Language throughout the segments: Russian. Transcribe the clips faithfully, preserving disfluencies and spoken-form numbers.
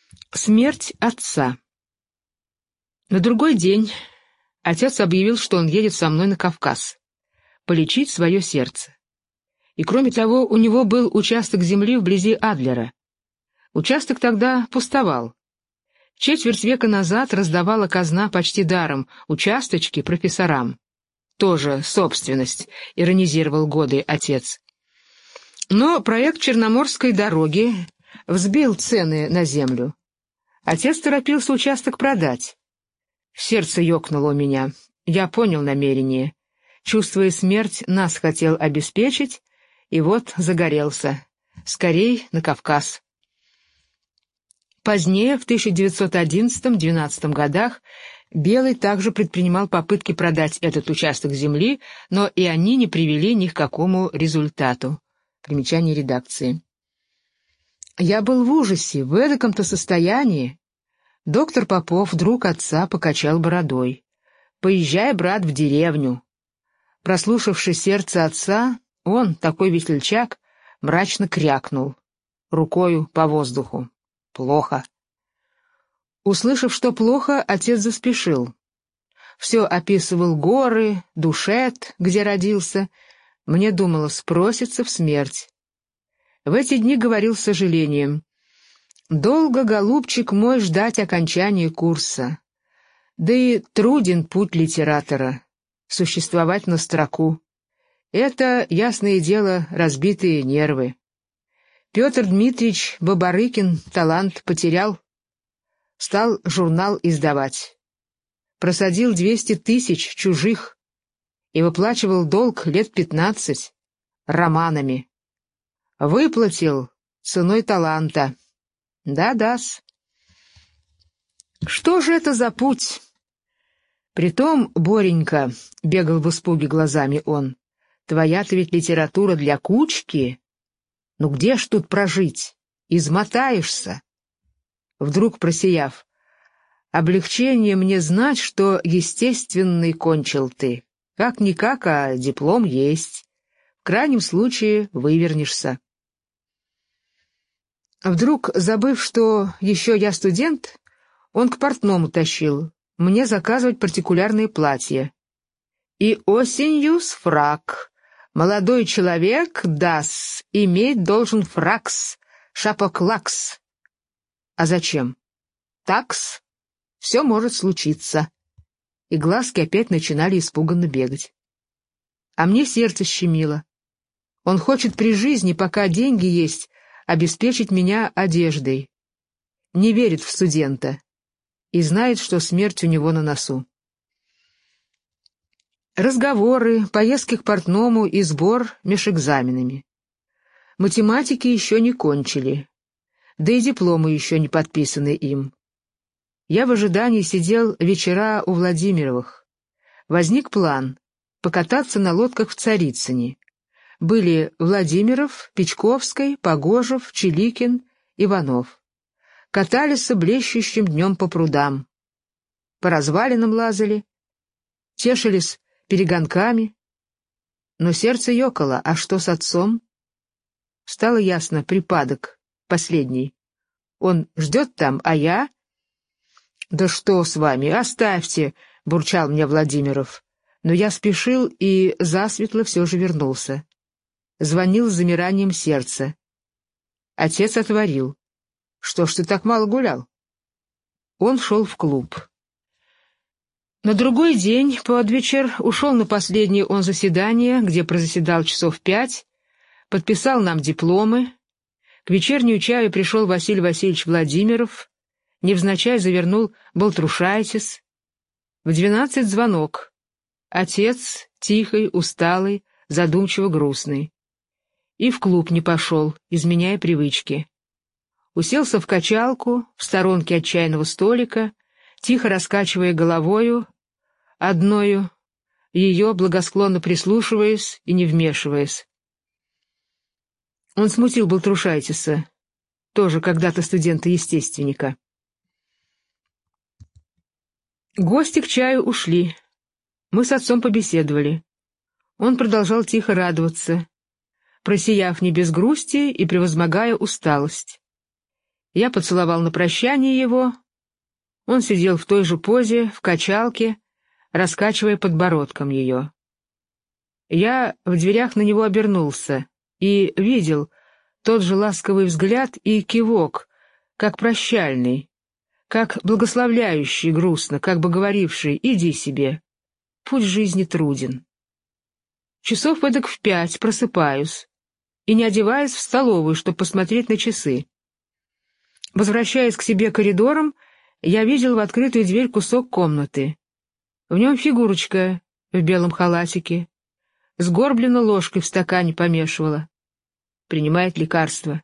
Смерть отца. На другой день отец объявил, что он едет со мной на Кавказ, полечить свое сердце. И кроме того, у него был участок земли вблизи Адлера. Участок тогда пустовал. Четверть века назад раздавала казна почти даром участочки профессорам. Тоже собственность, иронизировал годы отец. Но проект Черноморской дороги взбил цены на землю. Отец торопился участок продать. Сердце ёкнуло у меня. Я понял намерение. Чувствуя смерть, нас хотел обеспечить, и вот загорелся. Скорей на Кавказ. Позднее, в тысяча девятьсот одиннадцатом-двенадцатом годах, Белый также предпринимал попытки продать этот участок земли, но и они не привели ни к какому результату. Примечание редакции. Я был в ужасе, в эдаком-то состоянии. Доктор Попов, друг отца, покачал бородой. «Поезжай, брат, в деревню». Прослушавши сердце отца, он, такой весельчак, мрачно крякнул, рукою по воздуху. «Плохо». Услышав, что плохо, отец заспешил. Все описывал горы, Душет, где родился. Мне думалось, спросится в смерть. В эти дни говорил с сожалением. «Долго, голубчик мой, ждать окончания курса. Да и труден путь литератора. Существовать на строку. Это, ясное дело, разбитые нервы. Петр Дмитриевич Бабарыкин талант потерял. Стал журнал издавать. Просадил двести тысяч чужих и выплачивал долг лет пятнадцать романами. Выплатил ценой таланта. Да-да-с. Что же это за путь? Притом, Боренька, — бегал в испуге глазами он, — твоя-то ведь литература для кучки. Ну где ж тут прожить? Измотаешься. Вдруг просияв, облегчение мне знать, что естественный кончил ты. Как-никак, а диплом есть. В крайнем случае вывернешься. Вдруг, забыв, что еще я студент, он к портному тащил, мне заказывать партикулярные платья. И осенью-с фрак. Молодой человек, дас, иметь должен фракс, шапоклакс. А зачем? Такс. Все может случиться. И глазки опять начинали испуганно бегать. А мне сердце щемило. Он хочет при жизни, пока деньги есть, обеспечить меня одеждой. Не верит в студента. И знает, что смерть у него на носу. Разговоры, поездки к портному и сбор меж экзаменами. Математики еще не кончили. Да и дипломы еще не подписаны им. Я в ожидании сидел вечера у Владимировых. Возник план — покататься на лодках в Царицыне. Были Владимиров, Печковский, Погожев, Чиликин, Иванов. Катались блещущим днем по прудам. По развалинам лазали, тешились перегонками. Но сердце ёкало, а что с отцом? Стало ясно, припадок. Последний. Он ждет там, а я... «Да что с вами? Оставьте!» — бурчал мне Владимиров. Но я спешил и засветло все же вернулся. Звонил с замиранием сердца. Отец отворил. «Что ж ты так мало гулял?» Он шел в клуб. На другой день, под вечер, ушел на последнее он заседание, где прозаседал часов пять, подписал нам дипломы. К вечернюю чаю пришел Василий Васильевич Владимиров, невзначай завернул Балтрушайтис. В двенадцать звонок. Отец, тихий, усталый, задумчиво грустный. И в клуб не пошел, изменяя привычки. Уселся в качалку, в сторонке от чайного столика, тихо раскачивая головою, одною, ее благосклонно прислушиваясь и не вмешиваясь. Он смутил Балтрушайтиса, тоже когда-то студента-естественника. Гости к чаю ушли. Мы с отцом побеседовали. Он продолжал тихо радоваться, просияв не без грусти и превозмогая усталость. Я поцеловал на прощание его. Он сидел в той же позе, в качалке, раскачивая подбородком ее. Я в дверях на него обернулся и видел тот же ласковый взгляд и кивок, как прощальный, как благословляющий грустно, как бы говоривший: «Иди себе, путь жизни труден». Часов эдак в пять просыпаюсь и, не одеваясь, в столовую, чтобы посмотреть на часы. Возвращаясь к себе коридором, я видел в открытую дверь кусок комнаты. В нем фигурочка в белом халатике, сгорбленно ложкой в стакане помешивала. Принимает лекарство.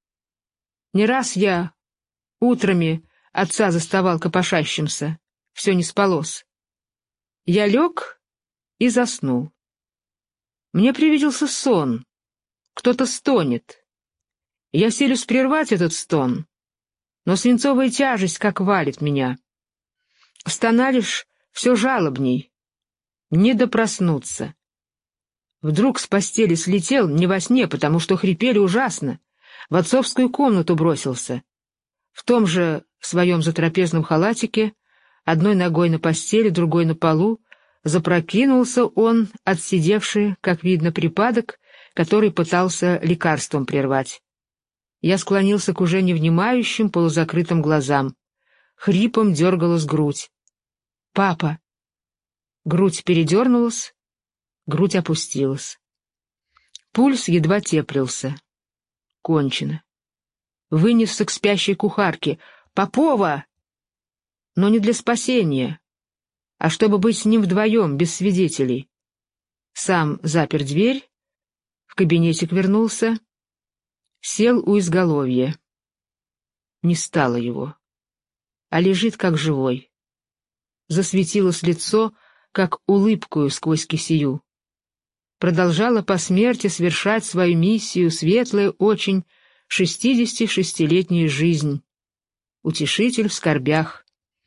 Не раз я утрами отца заставал копошащимся, все не спалось. Я лег и заснул. Мне привиделся сон, кто-то стонет. Я селюсь прервать этот стон, но свинцовая тяжесть как валит меня. Стона лишь все жалобней, не допроснуться. Вдруг с постели слетел, не во сне, потому что хрипели ужасно, в отцовскую комнату бросился. В том же своем затрапезном халатике, одной ногой на постели, другой на полу, запрокинулся он, отсидевший, как видно, припадок, который пытался лекарством прервать. Я склонился к уже невнимающим, полузакрытым глазам. Хрипом дергалась грудь. «Папа!» Грудь передернулась, грудь опустилась. Пульс едва теплился. Кончено. Вынесся к спящей кухарке. «Попова!» Но не для спасения, а чтобы быть с ним вдвоем, без свидетелей. Сам запер дверь, в кабинетик вернулся, сел у изголовья. Не стало его, а лежит как живой. Засветилось лицо, как улыбкою сквозь кисею. Продолжала по смерти свершать свою миссию светлая очень шестидесятишестилетняя жизнь. Утешитель в скорбях.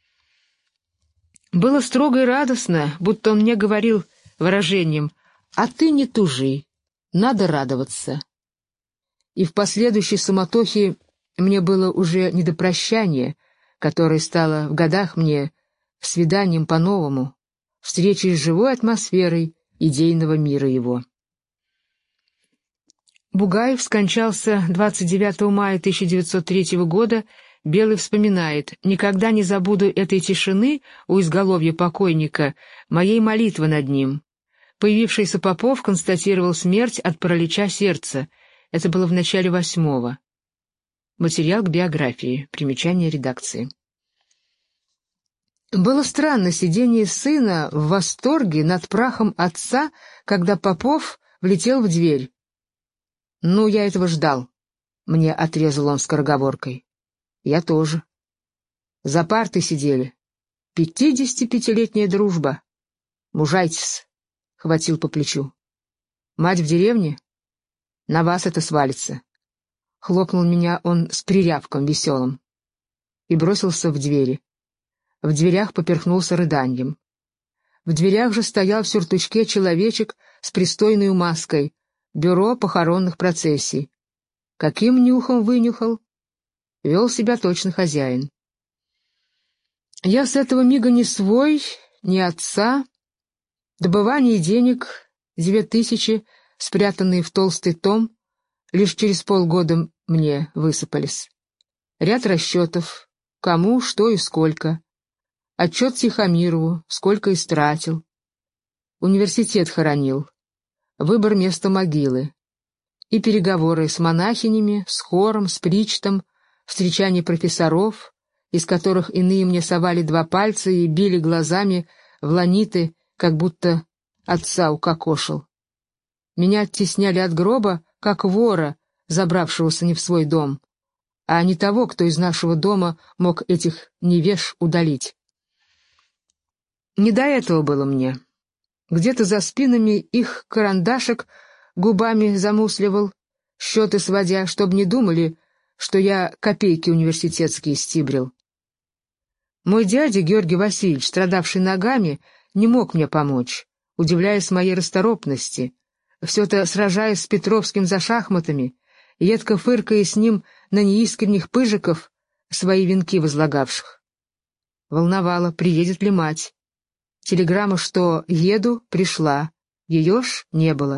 Было строго и радостно, будто он мне говорил выражением: «А ты не тужи, надо радоваться». И в последующей суматохе мне было уже не до прощания, которое стало в годах мне свиданием по-новому, встречей с живой атмосферой идейного мира его. Бугаев скончался двадцать девятого мая тысяча девятьсот третьего года. Белый вспоминает: «Никогда не забуду этой тишины у изголовья покойника, моей молитвы над ним». Появившийся Попов констатировал смерть от паралича сердца. Это было в начале восьмого. Материал к биографии. Примечание редакции. Было странно сидение сына в восторге над прахом отца, когда Попов влетел в дверь. «Ну, я этого ждал», — мне отрезал он скороговоркой. «Я тоже». За партой сидели. Пятидесятипятилетняя дружба. Мужайтесь, — хватил по плечу. Мать в деревне? На вас это свалится. Хлопнул меня он с прирявком веселым и бросился в двери. В дверях поперхнулся рыданьем. В дверях же стоял в сюртучке человечек с пристойной маской, бюро похоронных процессий. Каким нюхом вынюхал? Вел себя точно хозяин. Я с этого мига не свой, ни отца. Добывание денег, две тысячи, спрятанные в толстый том, лишь через полгода мне высыпались. Ряд расчетов, кому, что и сколько. Отчет Тихомирову, сколько истратил. Университет хоронил. Выбор места могилы. И переговоры с монахинями, с хором, с причтом, встречание профессоров, из которых иные мне совали два пальца и били глазами в ланиты, как будто отца укокошил. Меня оттесняли от гроба, как вора, забравшегося не в свой дом, а не того, кто из нашего дома мог этих невеж удалить. Не до этого было мне. Где-то за спинами их карандашик губами замусливал, счеты сводя, чтобы не думали, что я копейки университетские стибрил. Мой дядя Георгий Васильевич, страдавший ногами, не мог мне помочь, удивляясь моей расторопности, все-то сражаясь с Петровским за шахматами, едко фыркая с ним на неискренних пыжиков, свои венки возлагавших. Волновало, приедет ли мать. Телеграмма, что еду, пришла, ее ж не было.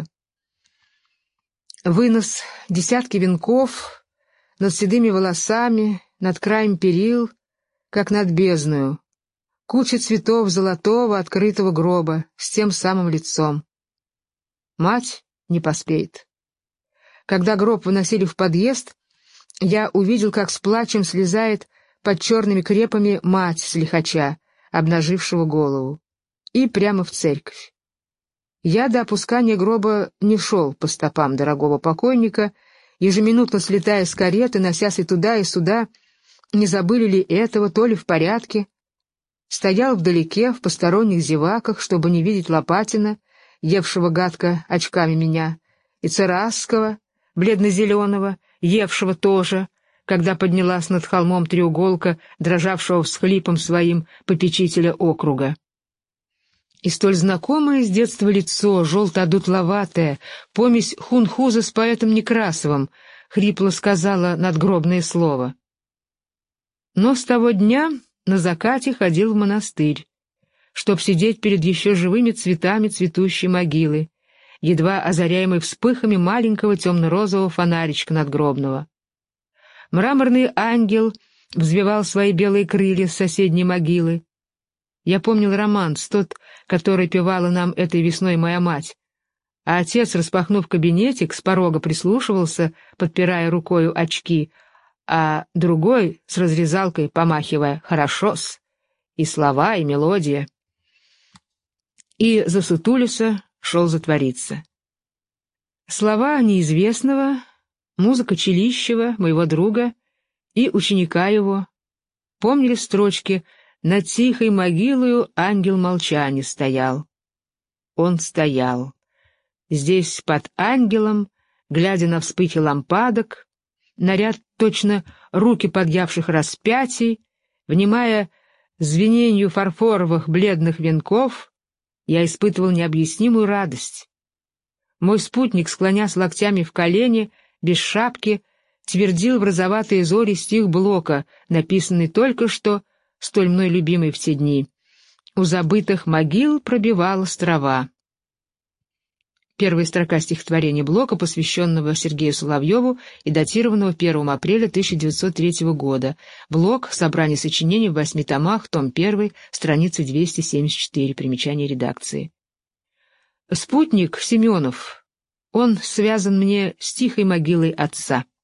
Вынос, десятки венков, над седыми волосами, над краем перил, как над бездною, куча цветов золотого открытого гроба с тем самым лицом. Мать не поспеет. Когда гроб выносили в подъезд, я увидел, как с плачем слезает под черными крепами мать с лихача, обнажившего голову, и прямо в церковь. Я до опускания гроба не шел по стопам дорогого покойника, ежеминутно слетая с кареты, носясь и туда, и сюда, не забыли ли этого, то ли в порядке. Стоял вдалеке, в посторонних зеваках, чтобы не видеть Лопатина, евшего гадко очками меня, и Царасского, бледно-зеленого, евшего тоже, когда поднялась над холмом треуголка, дрожавшего всхлипом своим попечителя округа. И столь знакомое с детства лицо, желто-одутловатое, помесь хунхуза с поэтом Некрасовым, хрипло сказала надгробное слово. Но с того дня на закате ходил в монастырь, чтоб сидеть перед еще живыми цветами цветущей могилы, едва озаряемой вспыхами маленького темно-розового фонаричка надгробного. Мраморный ангел взвивал свои белые крылья с соседней могилы. Я помнил романс, тот, который певала нам этой весной моя мать, а отец, распахнув кабинетик, с порога прислушивался, подпирая рукою очки, а другой с разрезалкой, помахивая «хорошо-с», и слова, и мелодия. И засутулися, шел затвориться. Слова неизвестного, музыка Челищева, моего друга, и ученика его, помнили строчки «Над тихой могилою ангел молчания стоял». Он стоял. Здесь под ангелом, глядя на вспыхи лампадок, наряд точно руки подъявших распятий, внимая звененью фарфоровых бледных венков, я испытывал необъяснимую радость. Мой спутник, склонясь локтями в колени, без шапки, твердил в розоватые зори стих Блока, написанный только что, столь мной любимый в те дни. «У забытых могил пробивалась трава». Первая строка стихотворения Блока, посвященного Сергею Соловьеву и датированного первого апреля тысяча девятьсот третьего года. Блок, собрание сочинений в восьми томах, том первый, страница двести семьдесят четыре, примечание редакции. Спутник Семенов, он связан мне с тихой могилой отца.